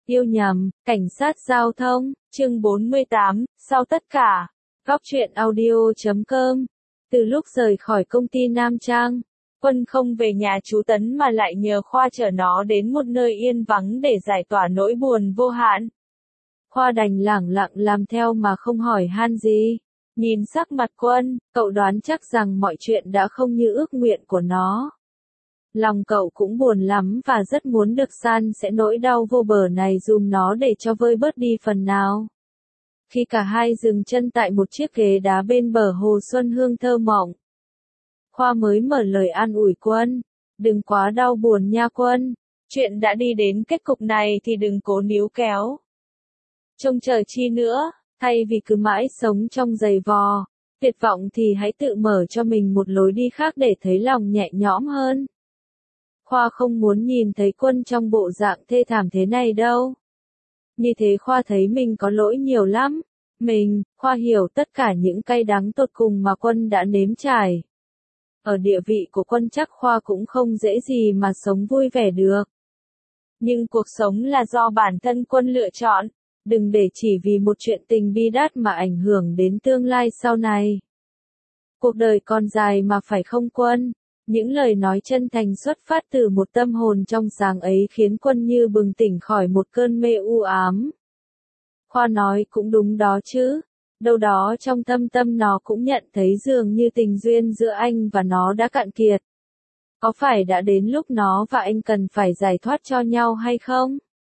Yêu nhầm, cảnh sát giao thông, chương 48, sau tất cả. Góc truyện audio.com. Từ lúc rời khỏi công ty Nam Trang, Quân không về nhà chú Tấn mà lại nhờ Khoa chở nó đến một nơi yên vắng để giải tỏa nỗi buồn vô hạn. Khoa đành lẳng lặng làm theo mà không hỏi han gì. Nhìn sắc mặt Quân, cậu đoán chắc rằng mọi chuyện đã không như ước nguyện của nó. Lòng cậu cũng buồn lắm và rất muốn được san sẻ nỗi đau vô bờ này dùm nó để cho vơi bớt đi phần nào. Khi cả hai dừng chân tại một chiếc ghế đá bên bờ hồ xuân hương thơ mộng, Khoa mới mở lời an ủi Quân. Đừng quá đau buồn nha Quân. Chuyện đã đi đến kết cục này thì đừng cố níu kéo. Trông chờ chi nữa, thay vì cứ mãi sống trong giày vò, tuyệt vọng thì hãy tự mở cho mình một lối đi khác để thấy lòng nhẹ nhõm hơn. Khoa không muốn nhìn thấy Quân trong bộ dạng thê thảm thế này đâu. Như thế Khoa thấy mình có lỗi nhiều lắm. Khoa hiểu tất cả những cay đắng tột cùng mà Quân đã nếm trải. Ở địa vị của Quân chắc Khoa cũng không dễ gì mà sống vui vẻ được. Nhưng cuộc sống là do bản thân Quân lựa chọn, đừng để chỉ vì một chuyện tình bi đát mà ảnh hưởng đến tương lai sau này. Cuộc đời còn dài mà phải không Quân? Những lời nói chân thành xuất phát từ một tâm hồn trong sáng ấy khiến Quân như bừng tỉnh khỏi một cơn mê u ám. Khoa nói cũng đúng đó chứ. Đâu đó trong thâm tâm nó cũng nhận thấy dường như tình duyên giữa anh và nó đã cạn kiệt. Có phải đã đến lúc nó và anh cần phải giải thoát cho nhau hay không?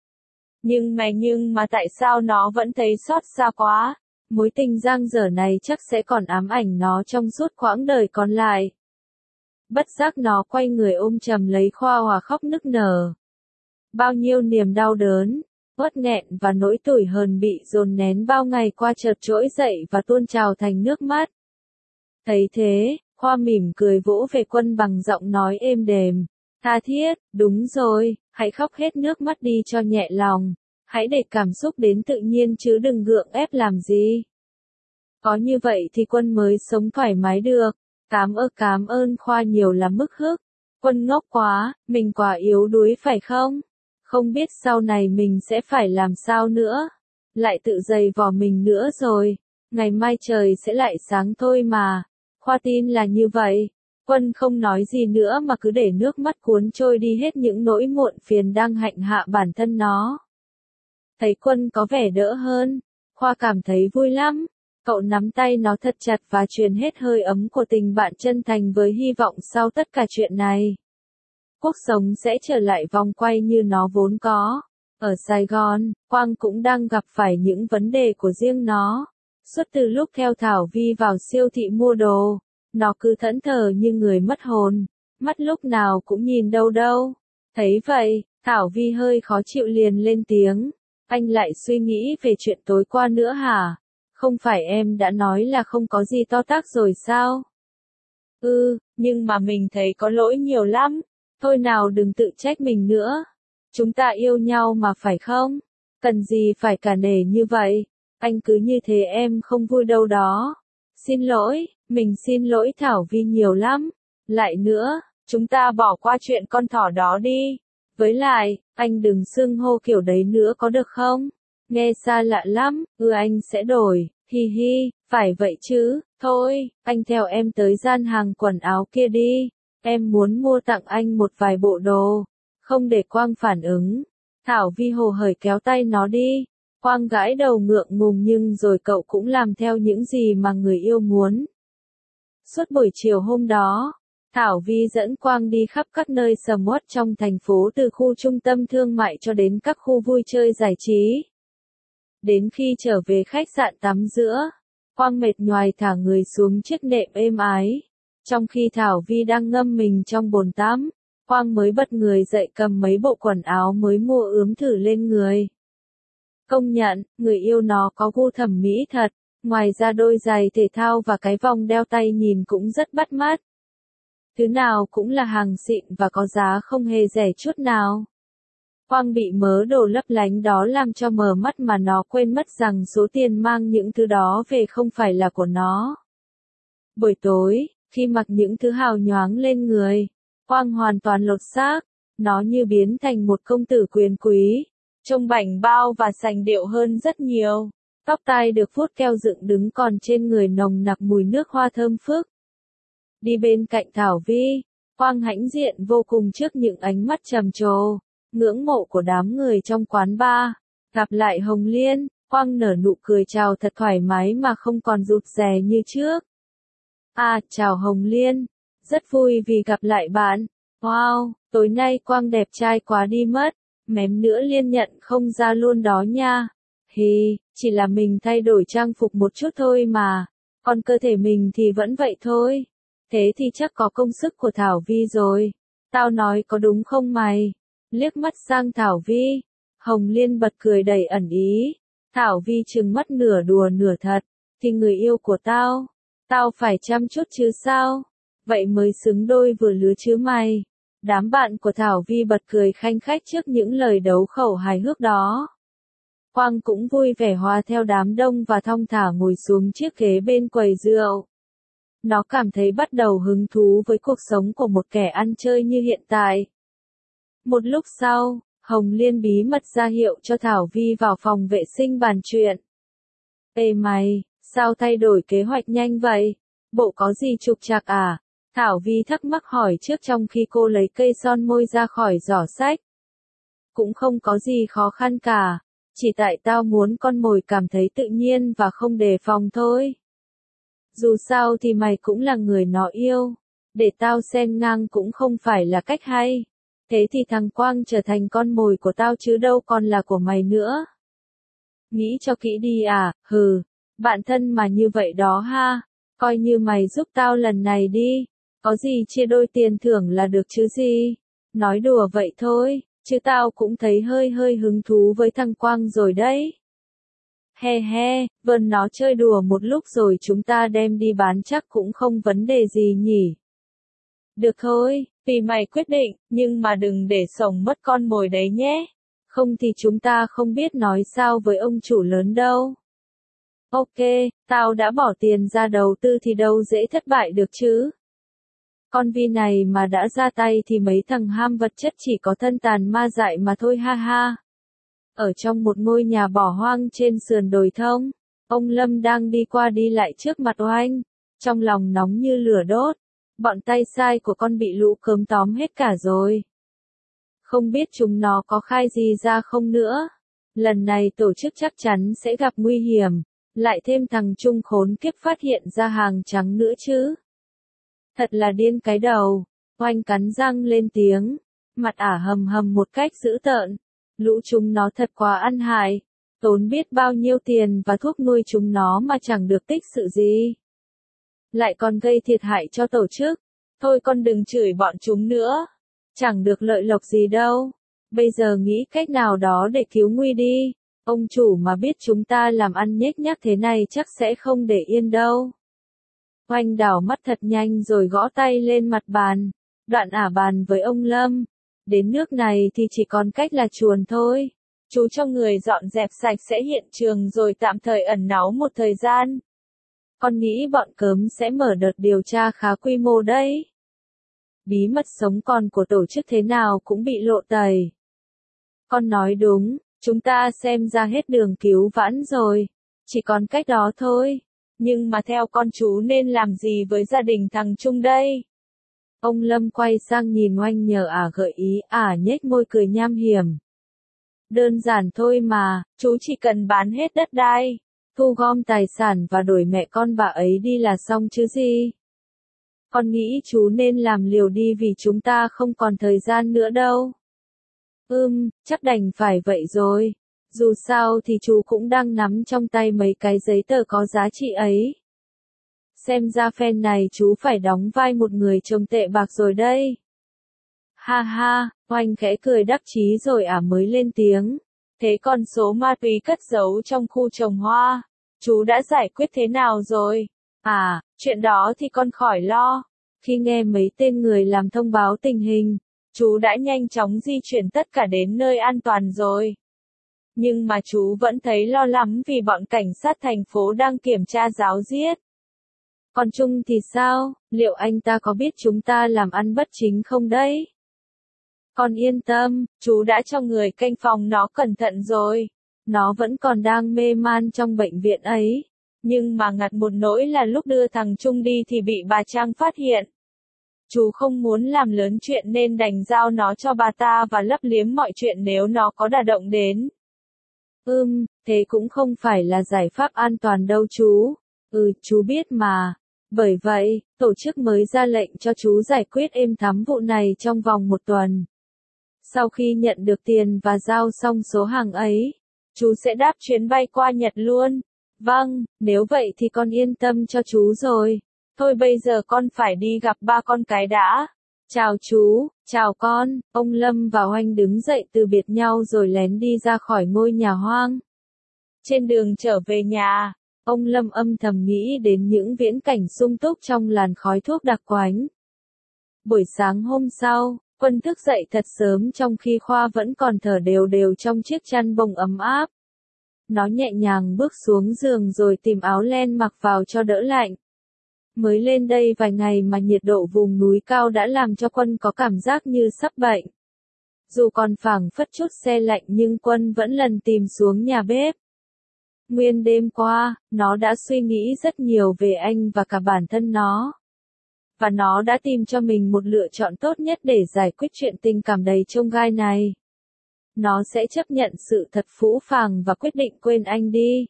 Nhưng mà tại sao nó vẫn thấy xót xa quá? Mối tình dang dở này chắc sẽ còn ám ảnh nó trong suốt quãng đời còn lại. Bất giác nó quay người ôm chầm lấy Khoa hòa khóc nức nở. Bao nhiêu niềm đau đớn, uất nghẹn và nỗi tủi hờn bị dồn nén bao ngày qua chợt trỗi dậy và tuôn trào thành nước mắt. Thấy thế, Khoa mỉm cười vỗ về Quân bằng giọng nói êm đềm, tha thiết, đúng rồi, hãy khóc hết nước mắt đi cho nhẹ lòng, hãy để cảm xúc đến tự nhiên chứ đừng gượng ép làm gì. Có như vậy thì Quân mới sống thoải mái được. Cảm ơn Khoa nhiều lắm mức hức. Quân ngốc quá, mình quá yếu đuối phải không? Không biết sau này mình sẽ phải làm sao nữa. Lại tự dày vò mình nữa rồi. Ngày mai trời sẽ lại sáng thôi mà. Khoa tin là như vậy. Quân không nói gì nữa mà cứ để nước mắt cuốn trôi đi hết những nỗi muộn phiền đang hạnh hạ bản thân nó. Thấy Quân có vẻ đỡ hơn, Khoa cảm thấy vui lắm. Cậu nắm tay nó thật chặt và truyền hết hơi ấm của tình bạn chân thành với hy vọng sau tất cả chuyện này, cuộc sống sẽ trở lại vòng quay như nó vốn có. Ở Sài Gòn, Quang cũng đang gặp phải những vấn đề của riêng nó. Suốt từ lúc theo Thảo Vi vào siêu thị mua đồ, nó cứ thẫn thờ như người mất hồn, mắt lúc nào cũng nhìn đâu đâu. Thấy vậy, Thảo Vi hơi khó chịu liền lên tiếng. Anh lại suy nghĩ về chuyện tối qua nữa hả? Không phải em đã nói là không có gì to tát rồi sao? Nhưng mà mình thấy có lỗi nhiều lắm. Thôi nào đừng tự trách mình nữa. Chúng ta yêu nhau mà phải không? Cần gì phải cả nể như vậy? Anh cứ như thế em không vui đâu đó. Xin lỗi, mình xin lỗi Thảo Vi nhiều lắm. Lại nữa, chúng ta bỏ qua chuyện con thỏ đó đi. Với lại, anh đừng xưng hô kiểu đấy nữa có được không? Nghe xa lạ lắm, anh sẽ đổi, hi hi, phải vậy chứ, thôi, anh theo em tới gian hàng quần áo kia đi, em muốn mua tặng anh một vài bộ đồ, không để Quang phản ứng. Thảo Vi hồ hởi kéo tay nó đi, Quang gãi đầu ngượng ngùng nhưng rồi cậu cũng làm theo những gì mà người yêu muốn. Suốt buổi chiều hôm đó, Thảo Vi dẫn Quang đi khắp các nơi sầm uất trong thành phố từ khu trung tâm thương mại cho đến các khu vui chơi giải trí. Đến khi trở về khách sạn tắm giữa, Quang mệt nhoài thả người xuống chiếc nệm êm ái. Trong khi Thảo Vi đang ngâm mình trong bồn tắm, Quang mới bật người dậy cầm mấy bộ quần áo mới mua ướm thử lên người. Công nhận, người yêu nó có gu thẩm mỹ thật, ngoài ra đôi giày thể thao và cái vòng đeo tay nhìn cũng rất bắt mắt. Thứ nào cũng là hàng xịn và có giá không hề rẻ chút nào. Quang bị mớ đồ lấp lánh đó làm cho mờ mắt mà nó quên mất rằng số tiền mang những thứ đó về không phải là của nó. Buổi tối, khi mặc những thứ hào nhoáng lên người, Quang hoàn toàn lột xác, nó như biến thành một công tử quyền quý. trông bảnh bao và sành điệu hơn rất nhiều. Tóc tai được vuốt keo dựng đứng còn trên người nồng nặc mùi nước hoa thơm phức. Đi bên cạnh Thảo Vi, Quang hãnh diện vô cùng trước những ánh mắt trầm trồ, ngưỡng mộ của đám người trong quán bar. Gặp lại Hồng Liên, Quang nở nụ cười chào thật thoải mái mà không còn rụt rè như trước. À, chào Hồng Liên, rất vui vì gặp lại bạn. Wow, tối nay Quang đẹp trai quá đi mất, mém nữa Liên nhận không ra luôn đó nha. Hì, chỉ là mình thay đổi trang phục một chút thôi mà, còn cơ thể mình thì vẫn vậy thôi. Thế thì chắc có công sức của Thảo Vi rồi. Tao nói có đúng không mày? Liếc mắt sang Thảo Vi, Hồng Liên bật cười đầy ẩn ý. Thảo Vi trừng mắt nửa đùa nửa thật, thì người yêu của tao phải chăm chút chứ sao? Vậy mới xứng đôi vừa lứa chứ mày. Đám bạn của Thảo Vi bật cười khanh khách trước những lời đấu khẩu hài hước đó. Quang cũng vui vẻ hòa theo đám đông và thong thả ngồi xuống chiếc ghế bên quầy rượu. Nó cảm thấy bắt đầu hứng thú với cuộc sống của một kẻ ăn chơi như hiện tại. Một lúc sau, Hồng Liên bí mật ra hiệu cho Thảo Vi vào phòng vệ sinh bàn chuyện. Ê mày, sao thay đổi kế hoạch nhanh vậy? Bộ có gì trục trặc à? Thảo Vi thắc mắc hỏi trước trong khi cô lấy cây son môi ra khỏi giỏ sách. Cũng không có gì khó khăn cả, chỉ tại tao muốn con mồi cảm thấy tự nhiên và không đề phòng thôi. Dù sao thì mày cũng là người nó yêu, để tao xen ngang cũng không phải là cách hay. Thế thì thằng Quang trở thành con mồi của tao chứ đâu còn là của mày nữa. Nghĩ cho kỹ đi à, hừ, bạn thân mà như vậy đó ha, coi như mày giúp tao lần này đi, có gì chia đôi tiền thưởng là được chứ gì. Nói đùa vậy thôi, chứ tao cũng thấy hơi hứng thú với thằng Quang rồi đấy. He he, vần nó chơi đùa một lúc rồi chúng ta đem đi bán chắc cũng không vấn đề gì nhỉ. Được thôi, tùy mày quyết định, nhưng mà đừng để sổng mất con mồi đấy nhé. Không thì chúng ta không biết nói sao với ông chủ lớn đâu. Ok, tao đã bỏ tiền ra đầu tư thì đâu dễ thất bại được chứ. Con Vi này mà đã ra tay thì mấy thằng ham vật chất chỉ có thân tàn ma dại mà thôi ha ha. Ở trong một ngôi nhà bỏ hoang trên sườn đồi thông, ông Lâm đang đi qua đi lại trước mặt Oanh, trong lòng nóng như lửa đốt. Bọn tay sai của con bị lũ cớm tóm hết cả rồi. Không biết chúng nó có khai gì ra không nữa. Lần này tổ chức chắc chắn sẽ gặp nguy hiểm, lại thêm thằng Trung khốn kiếp phát hiện ra hàng trắng nữa chứ. Thật là điên cái đầu. Oanh cắn răng lên tiếng, mặt ả hầm hầm một cách dữ tợn. Lũ chúng nó thật quá ăn hại, tốn biết bao nhiêu tiền và thuốc nuôi chúng nó mà chẳng được tích sự gì. Lại còn gây thiệt hại cho tổ chức. Thôi con đừng chửi bọn chúng nữa. Chẳng được lợi lộc gì đâu. Bây giờ nghĩ cách nào đó để cứu nguy đi. Ông chủ mà biết chúng ta làm ăn nhếch nhác thế này chắc sẽ không để yên đâu. Oanh đảo mắt thật nhanh rồi gõ tay lên mặt bàn. Đoạn ả bàn với ông Lâm. Đến nước này thì chỉ còn cách là chuồn thôi. Chú cho người dọn dẹp sạch sẽ hiện trường rồi tạm thời ẩn náu một thời gian. Con nghĩ bọn cớm sẽ mở đợt điều tra khá quy mô đấy. Bí mật sống còn của tổ chức thế nào cũng bị lộ tẩy. Con nói đúng, chúng ta xem ra hết đường cứu vãn rồi. Chỉ còn cách đó thôi. Nhưng mà theo con chú nên làm gì với gia đình thằng Trung đây? Ông Lâm quay sang nhìn Oanh nhờ ả gợi ý, ả nhếch môi cười nham hiểm. Đơn giản thôi mà, chú chỉ cần bán hết đất đai, thu gom tài sản và đổi mẹ con bà ấy đi là xong chứ gì. Con nghĩ chú nên làm liều đi vì chúng ta không còn thời gian nữa đâu. Chắc đành phải vậy rồi. Dù sao thì chú cũng đang nắm trong tay mấy cái giấy tờ có giá trị ấy. Xem ra phen này chú phải đóng vai một người trông tệ bạc rồi đây. Ha ha, Oanh khẽ cười đắc chí rồi ả mới lên tiếng. Thế còn số ma túy cất giấu trong khu trồng hoa, chú đã giải quyết thế nào rồi? À, chuyện đó thì con khỏi lo. Khi nghe mấy tên người làm thông báo tình hình, chú đã nhanh chóng di chuyển tất cả đến nơi an toàn rồi. Nhưng mà chú vẫn thấy lo lắm vì bọn cảnh sát thành phố đang kiểm tra ráo riết. Còn Trung thì sao, liệu anh ta có biết chúng ta làm ăn bất chính không đấy? Con yên tâm, chú đã cho người canh phòng nó cẩn thận rồi. Nó vẫn còn đang mê man trong bệnh viện ấy. Nhưng mà ngặt một nỗi là lúc đưa thằng Trung đi thì bị bà Trang phát hiện. Chú không muốn làm lớn chuyện nên đành giao nó cho bà ta và lấp liếm mọi chuyện nếu nó có đả động đến. Thế cũng không phải là giải pháp an toàn đâu chú. Chú biết mà. Bởi vậy, tổ chức mới ra lệnh cho chú giải quyết êm thắm vụ này trong vòng 1 tuần. Sau khi nhận được tiền và giao xong số hàng ấy, chú sẽ đáp chuyến bay qua Nhật luôn. Vâng, nếu vậy thì con yên tâm cho chú rồi. Thôi bây giờ con phải đi gặp ba con cái đã. Chào chú, chào con. Ông Lâm và Oanh đứng dậy từ biệt nhau rồi lén đi ra khỏi ngôi nhà hoang. Trên đường trở về nhà, ông Lâm âm thầm nghĩ đến những viễn cảnh sung túc trong làn khói thuốc đặc quánh. Buổi sáng hôm sau, Quân thức dậy thật sớm trong khi Khoa vẫn còn thở đều đều trong chiếc chăn bông ấm áp. Nó nhẹ nhàng bước xuống giường rồi tìm áo len mặc vào cho đỡ lạnh. Mới lên đây vài ngày mà nhiệt độ vùng núi cao đã làm cho Quân có cảm giác như sắp bệnh. Dù còn phảng phất chút se lạnh nhưng Quân vẫn lần tìm xuống nhà bếp. Nguyên đêm qua, nó đã suy nghĩ rất nhiều về anh và cả bản thân nó. Và nó đã tìm cho mình một lựa chọn tốt nhất để giải quyết chuyện tình cảm đầy chông gai này. Nó sẽ chấp nhận sự thật phũ phàng và quyết định quên anh đi.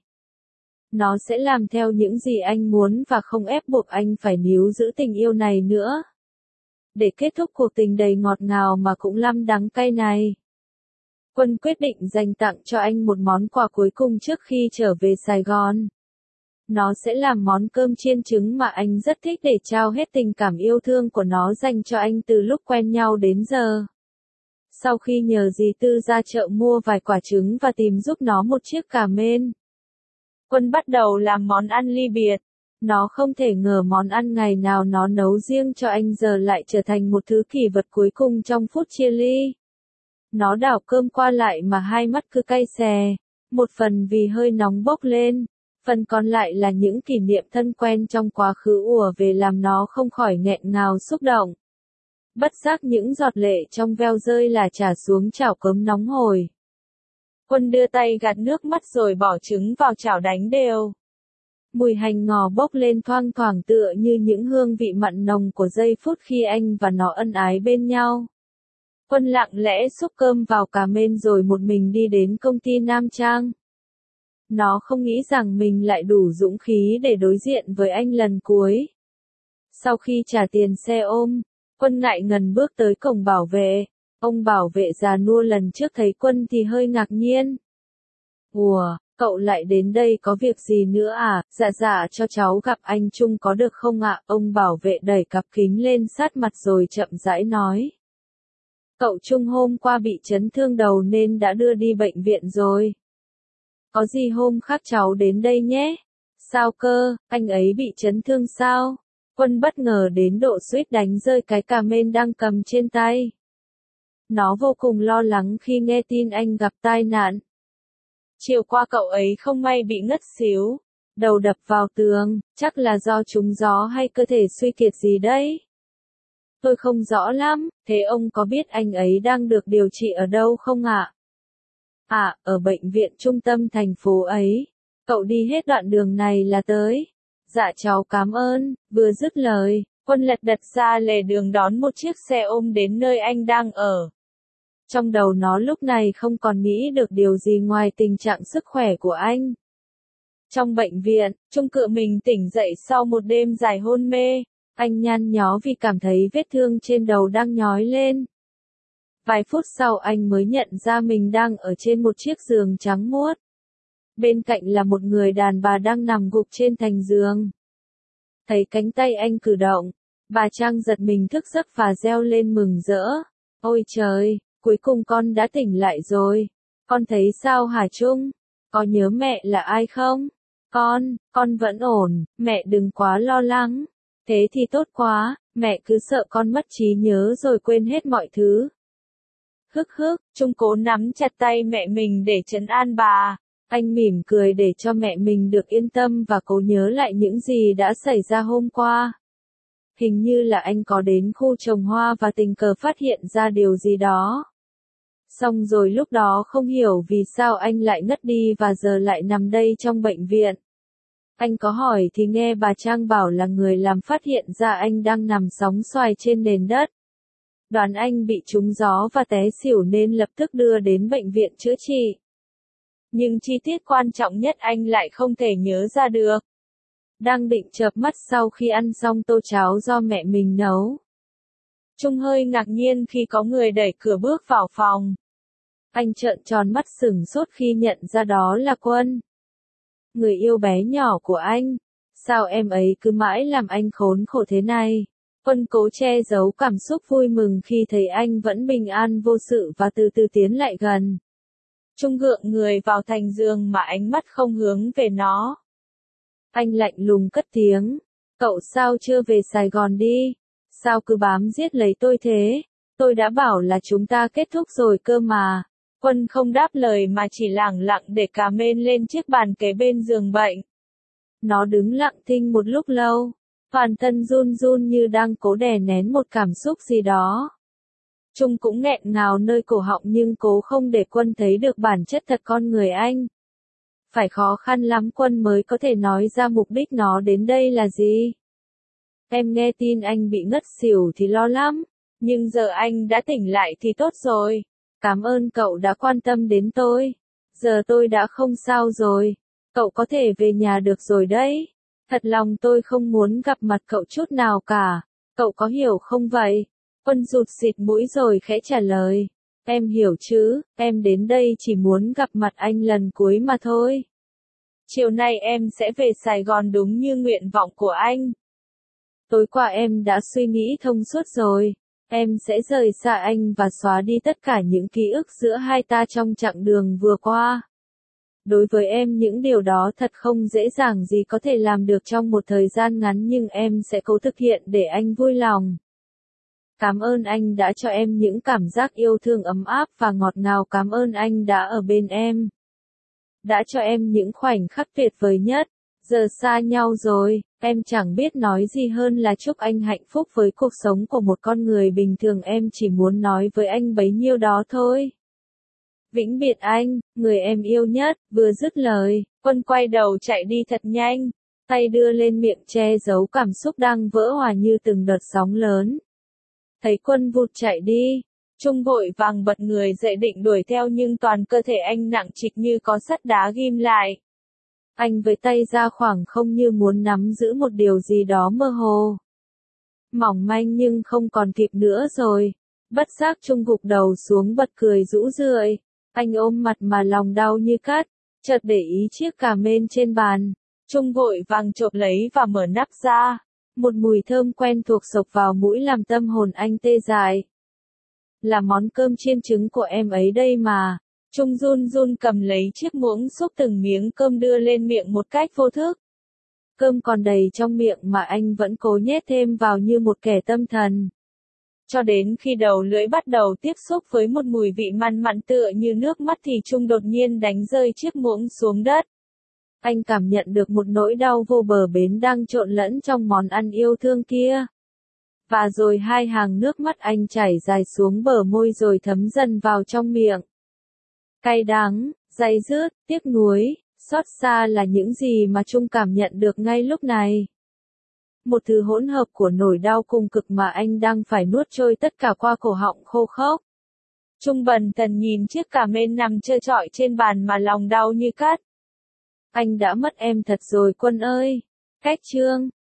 Nó sẽ làm theo những gì anh muốn và không ép buộc anh phải níu giữ tình yêu này nữa. Để kết thúc cuộc tình đầy ngọt ngào mà cũng lăm đắng cay này. Quân quyết định dành tặng cho anh một món quà cuối cùng trước khi trở về Sài Gòn. Nó sẽ làm món cơm chiên trứng mà anh rất thích để trao hết tình cảm yêu thương của nó dành cho anh từ lúc quen nhau đến giờ. Sau khi nhờ dì Tư ra chợ mua vài quả trứng và tìm giúp nó một chiếc cà mên, Quân bắt đầu làm món ăn ly biệt. Nó không thể ngờ món ăn ngày nào nó nấu riêng cho anh giờ lại trở thành một thứ kỷ vật cuối cùng trong phút chia ly. Nó đảo cơm qua lại mà hai mắt cứ cay xè, một phần vì hơi nóng bốc lên, phần còn lại là những kỷ niệm thân quen trong quá khứ ùa về làm nó không khỏi nghẹn ngào xúc động. Bất giác những giọt lệ trong veo rơi là trà xuống chảo cơm nóng hổi. Quân đưa tay gạt nước mắt rồi bỏ trứng vào chảo đánh đều. Mùi hành ngò bốc lên thoang thoảng tựa như những hương vị mặn nồng của giây phút khi anh và nó ân ái bên nhau. Quân lặng lẽ xúc cơm vào cà mên rồi một mình đi đến công ty Nam Trang. Nó không nghĩ rằng mình lại đủ dũng khí để đối diện với anh lần cuối. Sau khi trả tiền xe ôm, Quân ngại ngần bước tới cổng bảo vệ. Ông bảo vệ già nua lần trước thấy Quân thì hơi ngạc nhiên. Ủa, cậu lại đến đây có việc gì nữa à? Dạ cho cháu gặp anh Trung có được không ạ? Ông bảo vệ đẩy cặp kính lên sát mặt rồi chậm rãi nói. Cậu Trung hôm qua bị chấn thương đầu nên đã đưa đi bệnh viện rồi. Có gì hôm khác cháu đến đây nhé. Sao cơ, anh ấy bị chấn thương sao? Quân bất ngờ đến độ suýt đánh rơi cái cà mên đang cầm trên tay. Nó vô cùng lo lắng khi nghe tin anh gặp tai nạn. Chiều qua cậu ấy không may bị ngất xíu, đầu đập vào tường, chắc là do trúng gió hay cơ thể suy kiệt gì đấy. Tôi không rõ lắm, thế ông có biết anh ấy đang được điều trị ở đâu không ạ? À, ở bệnh viện trung tâm thành phố ấy. Cậu đi hết đoạn đường này là tới. Dạ cháu cảm ơn. Vừa dứt lời, Quân lật đật ra lề đường đón một chiếc xe ôm đến nơi anh đang ở. Trong đầu nó lúc này không còn nghĩ được điều gì ngoài tình trạng sức khỏe của anh. Trong bệnh viện, Trung cựa mình tỉnh dậy sau một đêm dài hôn mê. Anh nhăn nhó vì cảm thấy vết thương trên đầu đang nhói lên. Vài phút sau anh mới nhận ra mình đang ở trên một chiếc giường trắng muốt. Bên cạnh là một người đàn bà đang nằm gục trên thành giường. Thấy cánh tay anh cử động, bà Trang giật mình thức giấc và reo lên mừng rỡ. Ôi trời, cuối cùng con đã tỉnh lại rồi. Con thấy sao hả Trung? Có nhớ mẹ là ai không? Con vẫn ổn, mẹ đừng quá lo lắng. Thế thì tốt quá, mẹ cứ sợ con mất trí nhớ rồi quên hết mọi thứ. Trung cố nắm chặt tay mẹ mình để trấn an bà. Anh mỉm cười để cho mẹ mình được yên tâm và cố nhớ lại những gì đã xảy ra hôm qua. Hình như là anh có đến khu trồng hoa và tình cờ phát hiện ra điều gì đó. Xong rồi lúc đó không hiểu vì sao anh lại ngất đi và giờ lại nằm đây trong bệnh viện. Anh có hỏi thì nghe bà Trang bảo là người làm phát hiện ra anh đang nằm sóng xoài trên nền đất. Đoán anh bị trúng gió và té xỉu nên lập tức đưa đến bệnh viện chữa trị. Nhưng chi tiết quan trọng nhất anh lại không thể nhớ ra được. Đang định chợp mắt sau khi ăn xong tô cháo do mẹ mình nấu. Trung hơi ngạc nhiên khi có người đẩy cửa bước vào phòng. Anh trợn tròn mắt sửng sốt khi nhận ra đó là Quân. Người yêu bé nhỏ của anh. Sao em ấy cứ mãi làm anh khốn khổ thế này? Quân cố che giấu cảm xúc vui mừng khi thấy anh vẫn bình an vô sự và từ từ tiến lại gần. Trung gượng người vào thành giường mà ánh mắt không hướng về nó. Anh lạnh lùng cất tiếng. Cậu sao chưa về Sài Gòn đi? Sao cứ bám giết lấy tôi thế? Tôi đã bảo là chúng ta kết thúc rồi cơ mà. Quân không đáp lời mà chỉ lẳng lặng để cà mên lên chiếc bàn kế bên giường bệnh. Nó đứng lặng thinh một lúc lâu. Toàn thân run run như đang cố đè nén một cảm xúc gì đó. Trung cũng nghẹn ngào nơi cổ họng nhưng cố không để Quân thấy được bản chất thật con người anh. Phải khó khăn lắm Quân mới có thể nói ra mục đích nó đến đây là gì. Em nghe tin anh bị ngất xỉu thì lo lắm, nhưng giờ anh đã tỉnh lại thì tốt rồi. Cảm ơn cậu đã quan tâm đến tôi. Giờ tôi đã không sao rồi. Cậu có thể về nhà được rồi đấy. Thật lòng tôi không muốn gặp mặt cậu chút nào cả. Cậu có hiểu không vậy? Quân rụt xịt mũi rồi khẽ trả lời. Em hiểu chứ, em đến đây chỉ muốn gặp mặt anh lần cuối mà thôi. Chiều nay em sẽ về Sài Gòn đúng như nguyện vọng của anh. Tối qua em đã suy nghĩ thông suốt rồi. Em sẽ rời xa anh và xóa đi tất cả những ký ức giữa hai ta trong chặng đường vừa qua. Đối với em những điều đó thật không dễ dàng gì có thể làm được trong một thời gian ngắn nhưng em sẽ cố thực hiện để anh vui lòng. Cảm ơn anh đã cho em những cảm giác yêu thương ấm áp và ngọt ngào. Cảm ơn anh đã ở bên em. Đã cho em những khoảnh khắc tuyệt vời nhất. Giờ xa nhau rồi, em chẳng biết nói gì hơn là chúc anh hạnh phúc với cuộc sống của một con người bình thường. Em chỉ muốn nói với anh bấy nhiêu đó thôi. Vĩnh biệt anh, người em yêu nhất. Vừa dứt lời, Quân quay đầu chạy đi thật nhanh, tay đưa lên miệng che giấu cảm xúc đang vỡ hòa như từng đợt sóng lớn. Thấy Quân vụt chạy đi, Trung vội vàng bật người dậy định đuổi theo nhưng toàn cơ thể anh nặng trịch như có sắt đá ghim lại. Anh với tay ra khoảng không như muốn nắm giữ một điều gì đó mơ hồ. Mỏng manh nhưng không còn kịp nữa rồi. Bất giác Trung gục đầu xuống bật cười rũ rượi. Anh ôm mặt mà lòng đau như cắt, chợt để ý chiếc cà mên trên bàn. Trung vội vàng chộp lấy và mở nắp ra. Một mùi thơm quen thuộc xộc vào mũi làm tâm hồn anh tê dại. Là món cơm chiên trứng của em ấy đây mà. Trung run run cầm lấy chiếc muỗng xúc từng miếng cơm đưa lên miệng một cách vô thức. Cơm còn đầy trong miệng mà anh vẫn cố nhét thêm vào như một kẻ tâm thần. Cho đến khi đầu lưỡi bắt đầu tiếp xúc với một mùi vị man mặn tựa như nước mắt thì Trung đột nhiên đánh rơi chiếc muỗng xuống đất. Anh cảm nhận được một nỗi đau vô bờ bến đang trộn lẫn trong món ăn yêu thương kia. Và rồi hai hàng nước mắt anh chảy dài xuống bờ môi rồi thấm dần vào trong miệng. Cay đắng, day dứt, tiếc nuối, xót xa là những gì mà Trung cảm nhận được ngay lúc này. Một thứ hỗn hợp của nỗi đau cùng cực mà anh đang phải nuốt trôi tất cả qua cổ họng khô khốc. Trung bần thần nhìn chiếc cà mên nằm trơ trọi trên bàn mà lòng đau như cắt. Anh đã mất em thật rồi Quân ơi. Cách chương